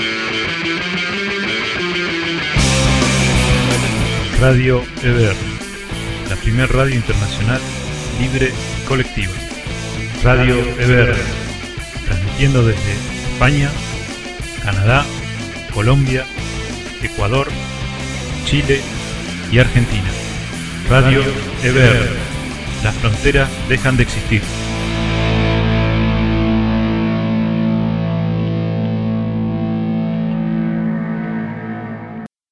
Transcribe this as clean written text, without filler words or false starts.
Radio EBR, la primer radio internacional libre y colectiva. Radio EBR, transmitiendo desde España, Canadá, Colombia, Ecuador, Chile y Argentina. Radio EBR, las fronteras dejan de existir.